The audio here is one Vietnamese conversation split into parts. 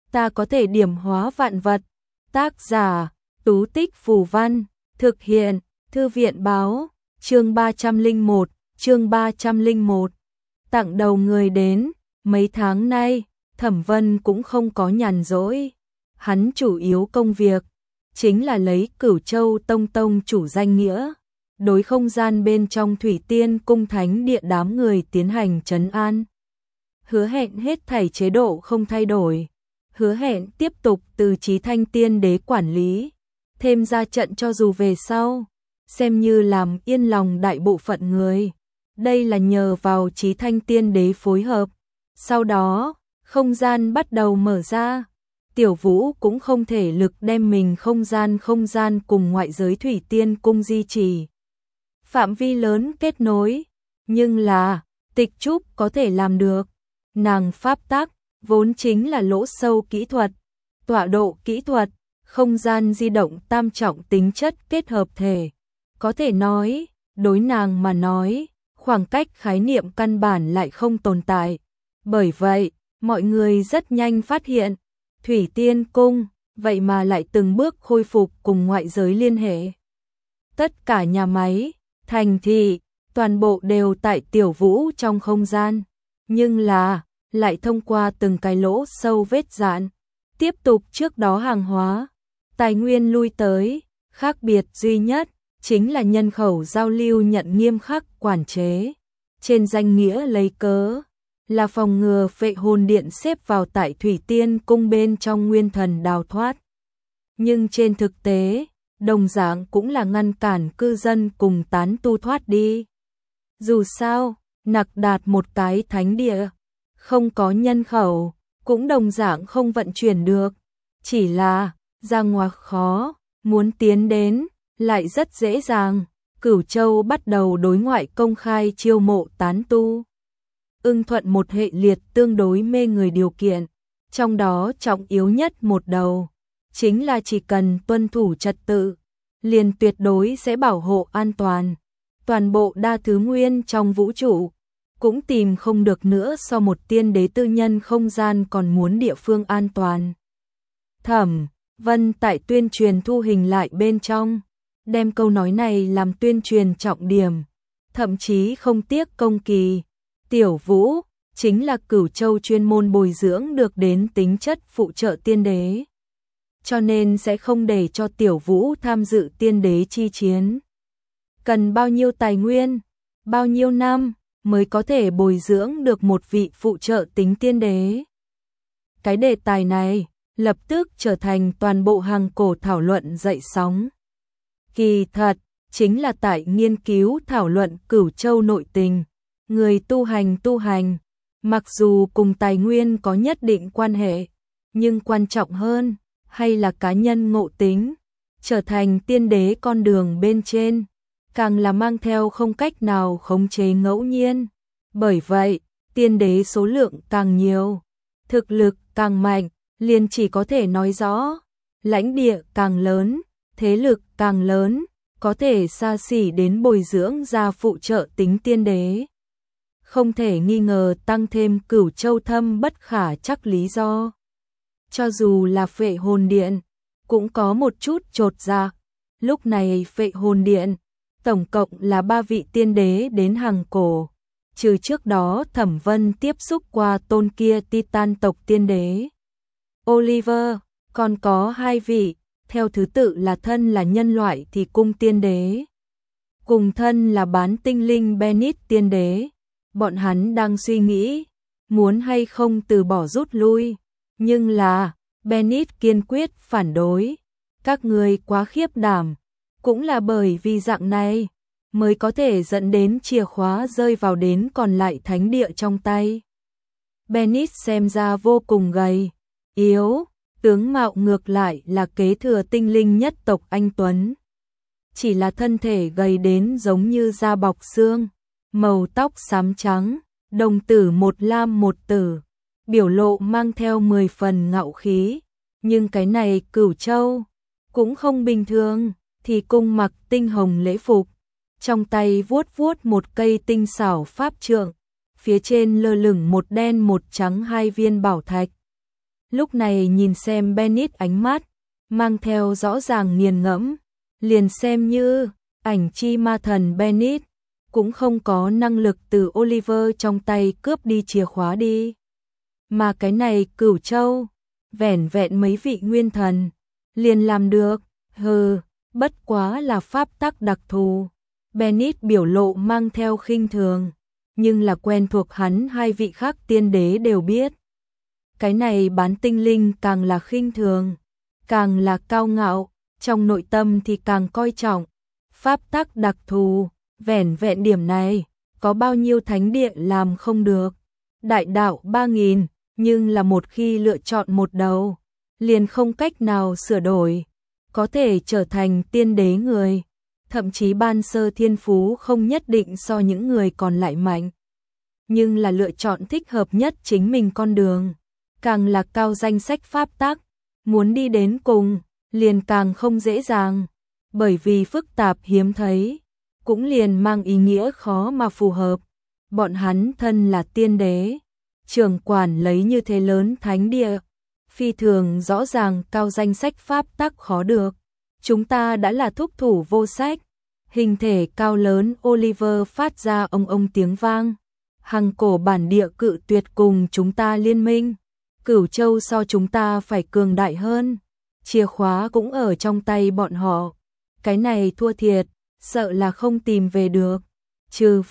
ta có thể điểm hóa vạn vật. Tác giả, Tú Tích Phù Văn, thực hiện, Thư viện báo, chương 301, chương 301. Tặng đầu người đến, mấy tháng nay, Thẩm Vân cũng không có nhàn rỗi. Hắn chủ yếu công việc, chính là lấy Cửu Châu Tông Tông chủ danh nghĩa, đối không gian bên trong Thủy Tiên Cung Thánh Địa đám người tiến hành trấn an. Hứa hẹn hết thảy chế độ không thay đổi, hứa hẹn tiếp tục từ Chí Thanh Tiên Đế quản lý, thêm ra trận cho dù về sau, xem như làm yên lòng đại bộ phận người. Đây là nhờ vào Chí Thanh Tiên Đế phối hợp. Sau đó, không gian bắt đầu mở ra. Tiểu Vũ cũng không thể lực đem mình không gian cùng ngoại giới Thủy Tiên Cung duy trì phạm vi lớn kết nối, nhưng là Tịch Trúc có thể làm được. Nàng pháp tắc vốn chính là lỗ sâu kỹ thuật, tọa độ kỹ thuật, không gian di động tam trọng tính chất kết hợp thể. Có thể nói, đối nàng mà nói, khoảng cách khái niệm căn bản lại không tồn tại. Bởi vậy, mọi người rất nhanh phát hiện, Thủy Tiên Cung, vậy mà lại từng bước khôi phục cùng ngoại giới liên hệ. Tất cả nhà máy, thành thị, toàn bộ đều tại Tiểu Vũ trong không gian, nhưng là, lại thông qua từng cái lỗ sâu vết dạn, tiếp tục trước đó hàng hóa, tài nguyên lui tới, khác biệt duy nhất, chính là nhân khẩu giao lưu nhận nghiêm khắc quản chế. Trên danh nghĩa lấy cớ là phòng ngừa Phệ Hồn Điện xếp vào tại Thủy Tiên Cung bên trong nguyên thần đào thoát. Nhưng trên thực tế, đồng dạng cũng là ngăn cản cư dân cùng tán tu thoát đi. Dù sao, nặc đạt một cái thánh địa, không có nhân khẩu, cũng đồng dạng không vận chuyển được. Chỉ là, ra ngoặc khó, muốn tiến đến, lại rất dễ dàng. Cửu Châu bắt đầu đối ngoại công khai chiêu mộ tán tu. Ưng thuận một hệ liệt tương đối mê người điều kiện, trong đó trọng yếu nhất một đầu, chính là chỉ cần tuân thủ trật tự, liền tuyệt đối sẽ bảo hộ an toàn. Toàn bộ đa thứ nguyên trong vũ trụ, cũng tìm không được nữa so một tiên đế tư nhân không gian còn muốn địa phương an toàn. Thẩm Vân tại tuyên truyền thu hình lại bên trong, đem câu nói này làm tuyên truyền trọng điểm, thậm chí không tiếc công kỳ. Tiểu Vũ chính là Cửu Châu chuyên môn bồi dưỡng được đến tính chất phụ trợ tiên đế, cho nên sẽ không để cho Tiểu Vũ tham dự tiên đế chi chiến. Cần bao nhiêu tài nguyên, bao nhiêu năm mới có thể bồi dưỡng được một vị phụ trợ tính tiên đế? Cái đề tài này lập tức trở thành toàn bộ hàng cổ thảo luận dậy sóng. Kỳ thật, chính là tại nghiên cứu thảo luận Cửu Châu nội tình. Người tu hành, mặc dù cùng tài nguyên có nhất định quan hệ, nhưng quan trọng hơn, hay là cá nhân ngộ tính, trở thành tiên đế con đường bên trên, càng là mang theo không cách nào khống chế ngẫu nhiên. Bởi vậy, tiên đế số lượng càng nhiều, thực lực càng mạnh, liền chỉ có thể nói rõ, lãnh địa càng lớn, thế lực càng lớn, có thể xa xỉ đến bồi dưỡng ra phụ trợ tính tiên đế. Không thể nghi ngờ tăng thêm Cửu Châu thâm bất khả chắc lý do. Cho dù là Phệ Hồn Điện, cũng có một chút chột dạ. Lúc này Phệ Hồn Điện, tổng cộng là 3 vị tiên đế đến hàng cổ, trừ trước đó Thẩm Vân tiếp xúc qua tôn kia Titan tộc tiên đế Oliver, còn có 2 vị, theo thứ tự là thân là nhân loại thì cung tiên đế, cùng thân là bán tinh linh Bennett tiên đế. Bọn hắn đang suy nghĩ, muốn hay không từ bỏ rút lui, nhưng là, Bennett kiên quyết phản đối. Các người quá khiếp đảm, cũng là bởi vì dạng này, mới có thể dẫn đến chìa khóa rơi vào đến còn lại thánh địa trong tay. Bennett xem ra vô cùng gầy, yếu, tướng mạo ngược lại là kế thừa tinh linh nhất tộc anh Tuấn. Chỉ là thân thể gầy đến giống như da bọc xương. Màu tóc xám trắng, đồng tử một lam một tử, biểu lộ mang theo 10 phần ngạo khí, nhưng cái này Cửu Châu cũng không bình thường, thì cung mặc tinh hồng lễ phục, trong tay vuốt vuốt một cây tinh xảo pháp trượng, phía trên lơ lửng một đen một trắng 2 viên bảo thạch. Lúc này nhìn xem Bennett ánh mắt, mang theo rõ ràng nghiền ngẫm, liền xem như ảnh chi ma thần Bennett, cũng không có năng lực từ Oliver trong tay cướp đi chìa khóa đi. Mà cái này Cửu Châu, vẻn vẹn mấy vị nguyên thần, liền làm được, bất quá là pháp tắc đặc thù. Bennett biểu lộ mang theo khinh thường, nhưng là quen thuộc hắn hai vị khác tiên đế đều biết. Cái này bán tinh linh càng là khinh thường, càng là cao ngạo, trong nội tâm thì càng coi trọng. Pháp tắc đặc thù, vẻn vẹn điểm này, có bao nhiêu thánh địa làm không được. Đại đạo 3000, nhưng là một khi lựa chọn một đầu, liền không cách nào sửa đổi, có thể trở thành tiên đế người. Thậm chí ban sơ thiên phú không nhất định so những người còn lại mạnh, nhưng là lựa chọn thích hợp nhất chính mình con đường, càng là cao danh sách pháp tắc, muốn đi đến cùng, liền càng không dễ dàng, bởi vì phức tạp hiếm thấy, cũng liền mang ý nghĩa khó mà phù hợp. Bọn hắn thân là tiên đế, trưởng quản lấy như thế lớn thánh địa, phi thường rõ ràng cao danh sách pháp tắc khó được. Chúng ta đã là thúc thủ vô sách. Hình thể cao lớn Oliver phát ra ông tiếng vang. Hằng cổ bản địa cự tuyệt cùng chúng ta liên minh. Cửu Châu so chúng ta phải cường đại hơn. Chìa khóa cũng ở trong tay bọn họ. Cái này thua thiệt, sợ là không tìm về được. Trừ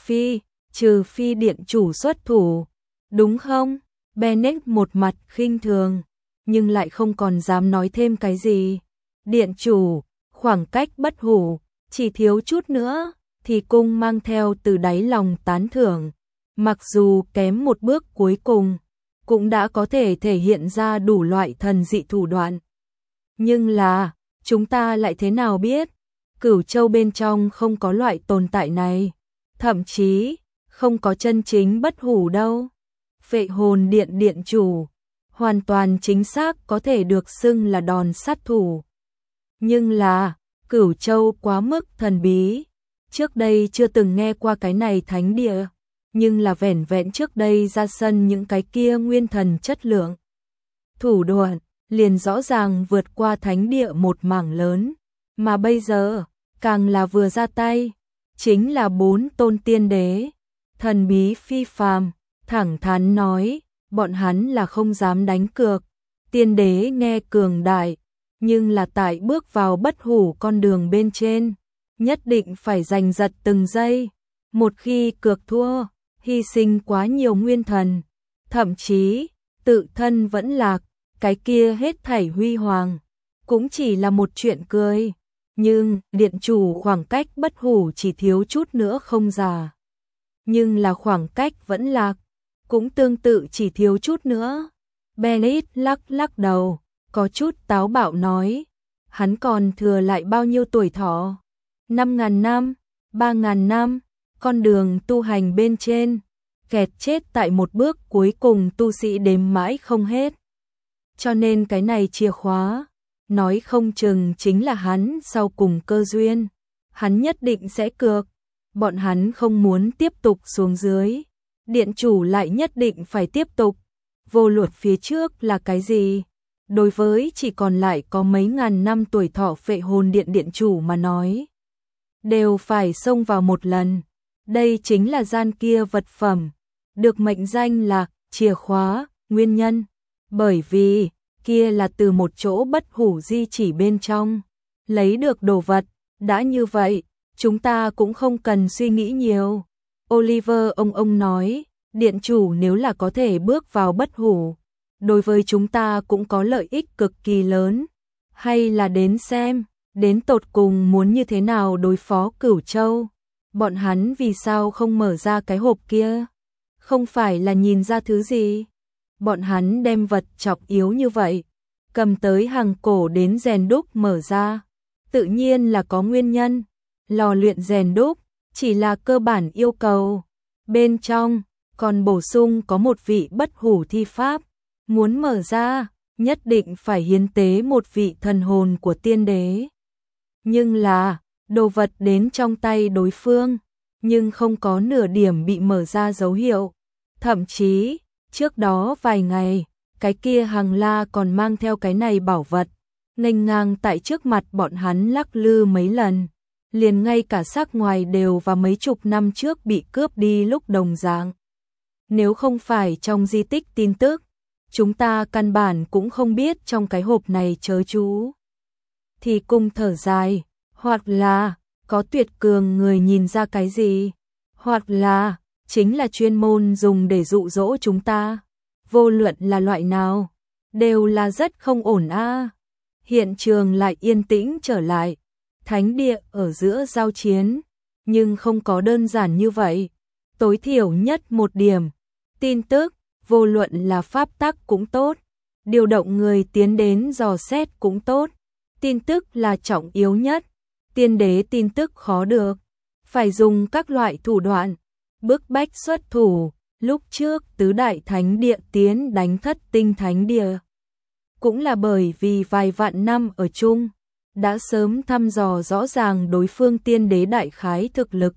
phi điện chủ xuất thủ. Đúng không? Bennett một mặt khinh thường, nhưng lại không còn dám nói thêm cái gì. Điện chủ, khoảng cách bất hủ, chỉ thiếu chút nữa, thì cung mang theo từ đáy lòng tán thưởng. Mặc dù kém một bước cuối cùng, cũng đã có thể thể hiện ra đủ loại thần dị thủ đoạn. Nhưng là, chúng ta lại thế nào biết, Cửu Châu bên trong không có loại tồn tại này, thậm chí, không có chân chính bất hủ đâu. Phệ hồn điện điện chủ, hoàn toàn chính xác có thể được xưng là đòn sát thủ. Nhưng là, Cửu Châu quá mức thần bí, trước đây chưa từng nghe qua cái này thánh địa, nhưng là vẻn vẹn trước đây ra sân những cái kia nguyên thần chất lượng. Thủ đoạn, liền rõ ràng vượt qua thánh địa một mảng lớn, mà bây giờ, càng là vừa ra tay, chính là 4 tôn tiên đế, thần bí phi phàm, thẳng thắn nói, bọn hắn là không dám đánh cược, tiên đế nghe cường đại, nhưng là tại bước vào bất hủ con đường bên trên, nhất định phải giành giật từng giây, một khi cược thua, hy sinh quá nhiều nguyên thần, thậm chí, tự thân vẫn lạc, cái kia hết thảy huy hoàng, cũng chỉ là một chuyện cười, nhưng điện chủ khoảng cách bất hủ chỉ thiếu chút nữa không già, nhưng là khoảng cách vẫn lạc, cũng tương tự chỉ thiếu chút nữa. Bennett lắc đầu, có chút táo bạo nói, hắn còn thừa lại bao nhiêu tuổi thọ? 5.000 năm, 3.000 năm, con đường tu hành bên trên, kẹt chết tại một bước cuối cùng tu sĩ đếm mãi không hết. Cho nên cái này chìa khóa, nói không chừng chính là hắn sau cùng cơ duyên, hắn nhất định sẽ cược, bọn hắn không muốn tiếp tục xuống dưới, điện chủ lại nhất định phải tiếp tục, vô luận phía trước là cái gì. Đối với chỉ còn lại có mấy ngàn năm tuổi thọ phệ hồn điện điện chủ mà nói, đều phải xông vào một lần. Đây chính là gian kia vật phẩm, được mệnh danh là chìa khóa, nguyên nhân, bởi vì kia là từ một chỗ bất hủ di chỉ bên trong lấy được đồ vật. Đã như vậy, chúng ta cũng không cần suy nghĩ nhiều. Oliver ông nói, điện chủ nếu là có thể bước vào bất hủ, đối với chúng ta cũng có lợi ích cực kỳ lớn. Hay là đến xem, đến tột cùng muốn như thế nào đối phó Cửu Châu. Bọn hắn vì sao không mở ra cái hộp kia? Không phải là nhìn ra thứ gì? Bọn hắn đem vật trọng yếu như vậy, cầm tới hàng cổ đến rèn đúc mở ra. Tự nhiên là có nguyên nhân. Lò luyện rèn đúc chỉ là cơ bản yêu cầu. Bên trong còn bổ sung có một vị bất hủ thi pháp. Muốn mở ra, nhất định phải hiến tế một vị thần hồn của tiên đế. Nhưng là, đồ vật đến trong tay đối phương, nhưng không có nửa điểm bị mở ra dấu hiệu. Thậm chí, trước đó vài ngày, cái kia hàng la còn mang theo cái này bảo vật, nghênh ngang tại trước mặt bọn hắn lắc lư mấy lần, liền ngay cả xác ngoài đều và mấy chục năm trước bị cướp đi lúc đồng dạng. Nếu không phải trong di tích tin tức, chúng ta căn bản cũng không biết trong cái hộp này chớ chú. Thì cung thở dài, hoặc là có tuyệt cường người nhìn ra cái gì, hoặc là chính là chuyên môn dùng để dụ dỗ chúng ta. Vô luận là loại nào, đều là rất không ổn a. Hiện trường lại yên tĩnh trở lại, thánh địa ở giữa giao chiến, nhưng không có đơn giản như vậy. Tối thiểu nhất một điểm, tin tức, vô luận là pháp tắc cũng tốt, điều động người tiến đến dò xét cũng tốt, tin tức là trọng yếu nhất. Tiên đế tin tức khó được, phải dùng các loại thủ đoạn, bức bách xuất thủ. Lúc trước tứ đại thánh địa tiến đánh Thất Tinh thánh địa, cũng là bởi vì vài vạn năm ở chung, đã sớm thăm dò rõ ràng đối phương tiên đế đại khái thực lực,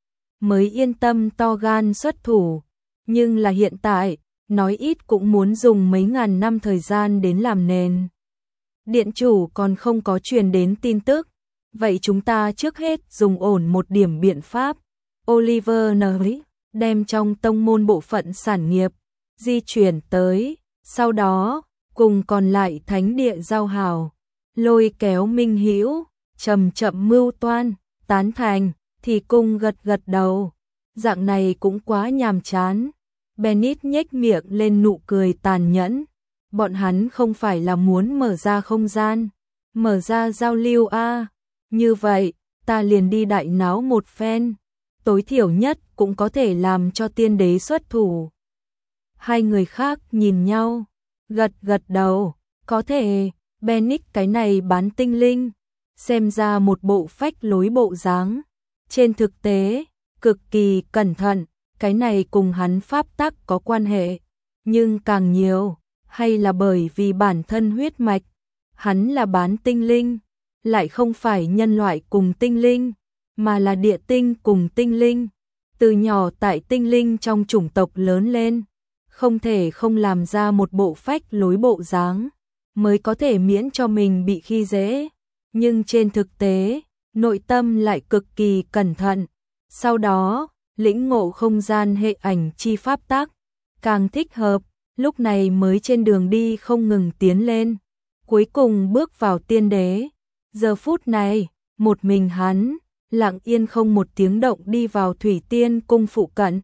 mới yên tâm to gan xuất thủ. Nhưng là hiện tại, nói ít cũng muốn dùng mấy ngàn năm thời gian đến làm nền. Điện chủ còn không có truyền đến tin tức, vậy chúng ta trước hết dùng ổn một điểm biện pháp. Oliver Neri đem trong tông môn bộ phận sản nghiệp di chuyển tới, sau đó cùng còn lại thánh địa giao hảo, lôi kéo minh hữu, chậm chậm mưu toan, tán thành, thì cung gật gật đầu. Dạng này cũng quá nhàm chán. Bennett nhếch miệng lên nụ cười tàn nhẫn. Bọn hắn không phải là muốn mở ra không gian, mở ra giao lưu a. Như vậy, ta liền đi đại náo một phen, tối thiểu nhất cũng có thể làm cho tiên đế xuất thủ. Hai người khác nhìn nhau, gật gật đầu, có thể. Bennett cái này bán tinh linh, xem ra một bộ phách lối bộ dáng, trên thực tế cực kỳ cẩn thận. Cái này cùng hắn pháp tắc có quan hệ, nhưng càng nhiều hay là bởi vì bản thân huyết mạch, hắn là bán tinh linh, lại không phải nhân loại cùng tinh linh, mà là địa tinh cùng tinh linh. Từ nhỏ tại tinh linh trong chủng tộc lớn lên, không thể không làm ra một bộ phách lối bộ dáng, mới có thể miễn cho mình bị khi dễ. Nhưng trên thực tế, nội tâm lại cực kỳ cẩn thận. Sau đó, lĩnh ngộ không gian hệ ảnh chi pháp tắc, càng thích hợp, lúc này mới trên đường đi không ngừng tiến lên, cuối cùng bước vào tiên đế. Giờ phút này, một mình hắn, lặng yên không một tiếng động đi vào Thủy Tiên cung phụ cận.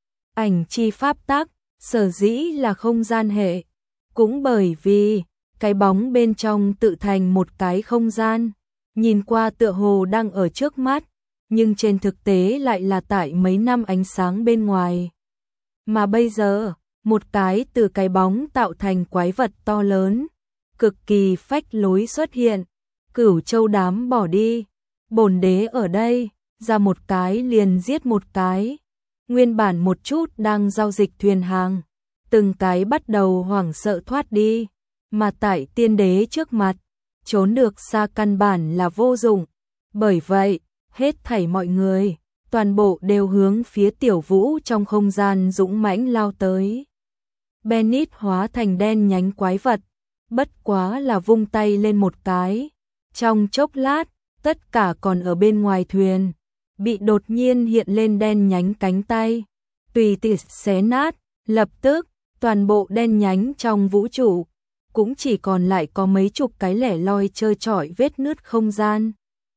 Ảnh chi pháp tắc, sở dĩ là không gian hệ, cũng bởi vì cái bóng bên trong tự thành một cái không gian, nhìn qua tựa hồ đang ở trước mắt, nhưng trên thực tế lại là tại mấy năm ánh sáng bên ngoài. Mà bây giờ, một cái từ cái bóng tạo thành quái vật to lớn, cực kỳ phách lối xuất hiện. Cửu Châu đám bỏ đi, bổn đế ở đây, ra một cái liền giết một cái. Nguyên bản một chút đang giao dịch thuyền hàng, từng cái bắt đầu hoảng sợ thoát đi, mà tại tiên đế trước mặt, trốn được xa căn bản là vô dụng. Bởi vậy, hết thảy mọi người, toàn bộ đều hướng phía Tiểu Vũ trong không gian dũng mãnh lao tới. Bennett hóa thành đen nhánh quái vật, bất quá là vung tay lên một cái. Trong chốc lát, tất cả còn ở bên ngoài thuyền, bị đột nhiên hiện lên đen nhánh cánh tay, tùy tiện xé nát, lập tức, toàn bộ đen nhánh trong vũ trụ, cũng chỉ còn lại có mấy chục cái lẻ loi trơ trọi vết nứt không gian.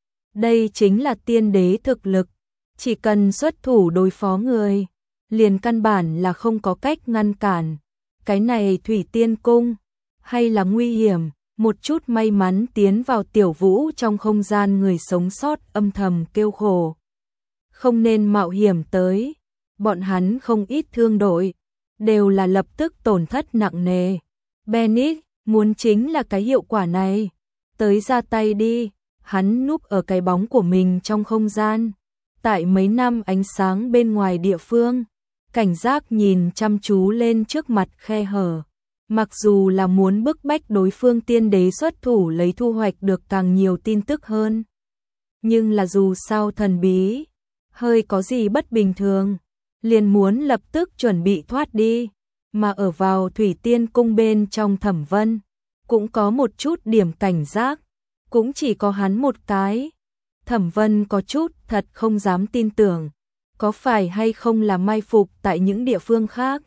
Đây chính là tiên đế thực lực, chỉ cần xuất thủ đối phó người, liền căn bản là không có cách ngăn cản. Cái này Thủy Tiên cung, hay là nguy hiểm, một chút may mắn tiến vào Tiểu Vũ trong không gian người sống sót âm thầm kêu khổ. Không nên mạo hiểm tới, bọn hắn không ít thương đội, đều là lập tức tổn thất nặng nề. Bennett muốn chính là cái hiệu quả này, tới ra tay đi. Hắn núp ở cái bóng của mình trong không gian, tại mấy năm ánh sáng bên ngoài địa phương, cảnh giác nhìn chăm chú lên trước mặt khe hở. Mặc dù là muốn bức bách đối phương tiên đế xuất thủ lấy thu hoạch được càng nhiều tin tức hơn, nhưng là dù sao thần bí, hơi có gì bất bình thường, liền muốn lập tức chuẩn bị thoát đi. mà ở vào Thủy Tiên Cung bên trong Thẩm Vân, cũng có một chút điểm cảnh giác, cũng chỉ có hắn một cái. Thẩm Vân có chút thật không dám tin tưởng, có phải hay không là mai phục tại những địa phương khác?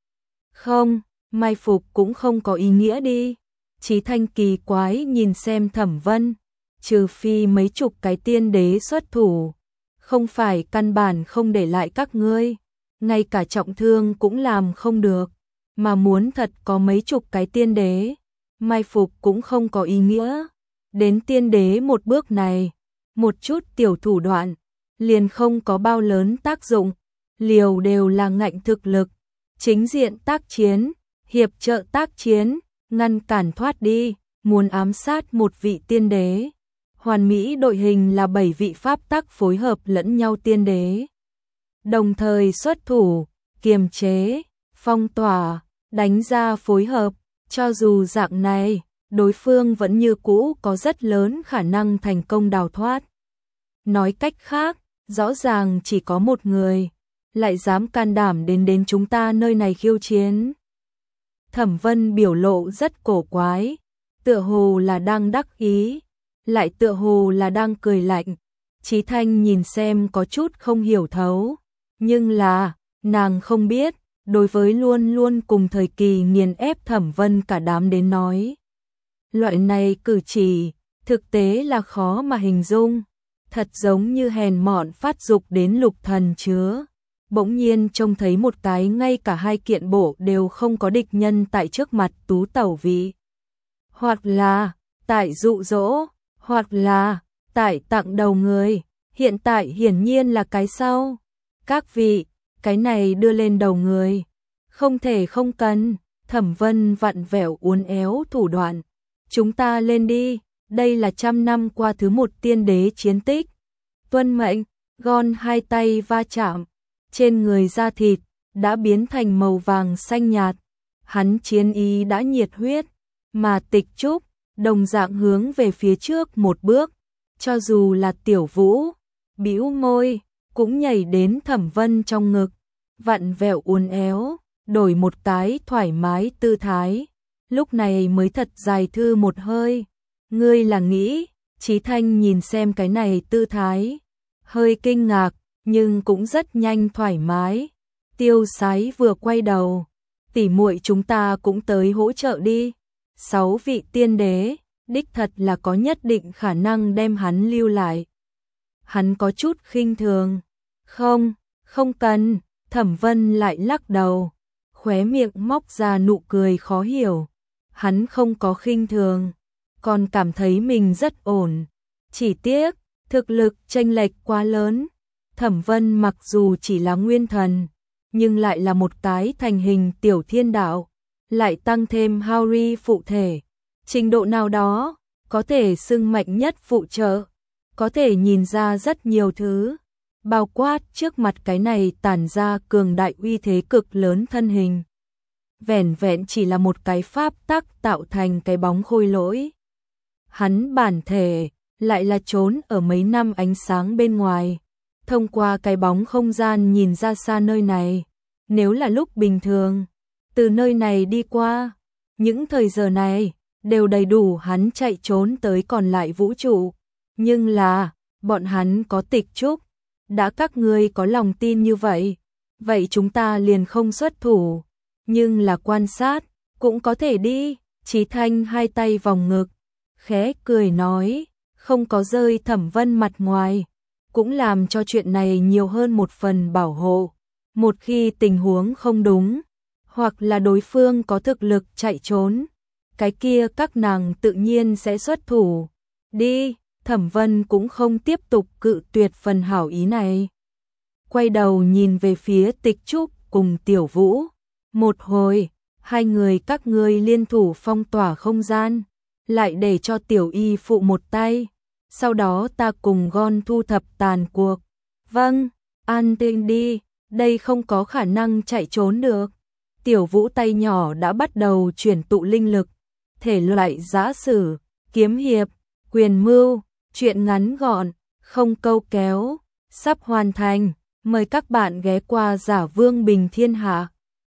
Không, mai phục cũng không có ý nghĩa đi. Chí Thanh kỳ quái nhìn xem Thẩm Vân, trừ phi mấy chục cái tiên đế xuất thủ, không phải căn bản không để lại các ngươi, ngay cả trọng thương cũng làm không được, mà muốn thật có mấy chục cái tiên đế, mai phục cũng không có ý nghĩa. Đến tiên đế một bước này, một chút tiểu thủ đoạn, liền không có bao lớn tác dụng, liều đều là ngạnh thực lực, chính diện tác chiến, hiệp trợ tác chiến, ngăn cản thoát đi, muốn ám sát một vị tiên đế. Hoàn mỹ đội hình là 7 vị pháp tắc phối hợp lẫn nhau tiên đế. Đồng thời xuất thủ, kiềm chế, phong tỏa, đánh ra phối hợp, cho dù dạng này, đối phương vẫn như cũ có rất lớn khả năng thành công đào thoát. Nói cách khác, rõ ràng chỉ có một người, lại dám can đảm đến chúng ta nơi này khiêu chiến. Thẩm Vân biểu lộ rất cổ quái, tựa hồ là đang đắc ý, lại tựa hồ là đang cười lạnh. Chí Thanh nhìn xem có chút không hiểu thấu, nhưng là, nàng không biết, đối với luôn luôn cùng thời kỳ nghiền ép Thẩm Vân cả đám đến nói. Loại này cử chỉ, thực tế là khó mà hình dung, thật giống như hèn mọn phát dục đến lục thần chứa. Bỗng nhiên trông thấy một cái ngay cả hai kiện bộ đều không có địch nhân tại trước mặt tú tẩu vị. Hoặc là, tại dụ dỗ, hoặc là, tại tặng đầu người, hiện tại hiển nhiên là cái sau. Các vị, cái này đưa lên đầu người, không thể không cần. Thẩm Vân vặn vẹo uốn éo thủ đoạn. Chúng ta lên đi, đây là 100 năm qua thứ một tiên đế chiến tích. Tuân mệnh, Gon hai tay va chạm, trên người da thịt đã biến thành màu vàng xanh nhạt. Hắn chiến ý đã nhiệt huyết, mà Tịch Trúc đồng dạng hướng về phía trước một bước, cho dù là Tiểu Vũ, bĩu môi, cũng nhảy đến Thẩm Vân trong ngực, vặn vẹo uốn éo, đổi một cái thoải mái tư thái. Lúc này mới thật dài thư một hơi. Ngươi là nghĩ? Chí Thanh nhìn xem cái này tư thái, hơi kinh ngạc, nhưng cũng rất nhanh thoải mái. Tiêu Sái vừa quay đầu, tỉ muội chúng ta cũng tới hỗ trợ đi. 6 vị tiên đế, đích thật là có nhất định khả năng đem hắn lưu lại. Hắn có chút khinh thường. Không, không cần. Thẩm Vân lại lắc đầu, khóe miệng móc ra nụ cười khó hiểu. Hắn không có khinh thường, còn cảm thấy mình rất ổn. Chỉ tiếc, thực lực chênh lệch quá lớn. Thẩm Vân mặc dù chỉ là nguyên thần, nhưng lại là một cái thành hình tiểu thiên đạo, lại tăng thêm Harry phụ thể. Trình độ nào đó, có thể xưng mạnh nhất phụ trợ, có thể nhìn ra rất nhiều thứ, bao quát trước mặt cái này tản ra cường đại uy thế cực lớn thân hình. Vẻn vẹn chỉ là một cái pháp tắc tạo thành cái bóng khôi lỗi. Hắn bản thể lại là trốn ở mấy năm ánh sáng bên ngoài, thông qua cái bóng không gian nhìn ra xa nơi này. Nếu là lúc bình thường, từ nơi này đi qua, những thời giờ này đều đầy đủ hắn chạy trốn tới còn lại vũ trụ. Nhưng là, bọn hắn có Tịch Trúc, đã các ngươi có lòng tin như vậy, vậy chúng ta liền không xuất thủ. Nhưng là quan sát, cũng có thể đi. Chí Thanh hai tay vòng ngực, khẽ cười nói, không có rơi Thẩm Vân mặt ngoài, cũng làm cho chuyện này nhiều hơn một phần bảo hộ. Một khi tình huống không đúng, hoặc là đối phương có thực lực chạy trốn, cái kia các nàng tự nhiên sẽ xuất thủ. Đi, Thẩm Vân cũng không tiếp tục cự tuyệt phần hảo ý này. Quay đầu nhìn về phía Tịch Trúc cùng Tiểu Vũ. Một hồi, hai người các ngươi liên thủ phong tỏa không gian, lại để cho Tiểu Y phụ một tay, sau đó ta cùng Gon thu thập tàn cuộc. Vâng, an tinh đi, đây không có khả năng chạy trốn được. Tiểu Vũ tay nhỏ đã bắt đầu chuyển tụ linh lực, thể loại giã sử, kiếm hiệp, quyền mưu, chuyện ngắn gọn, không câu kéo, sắp hoàn thành. Mời các bạn ghé qua Giả Vương Bình Thiên Hạ.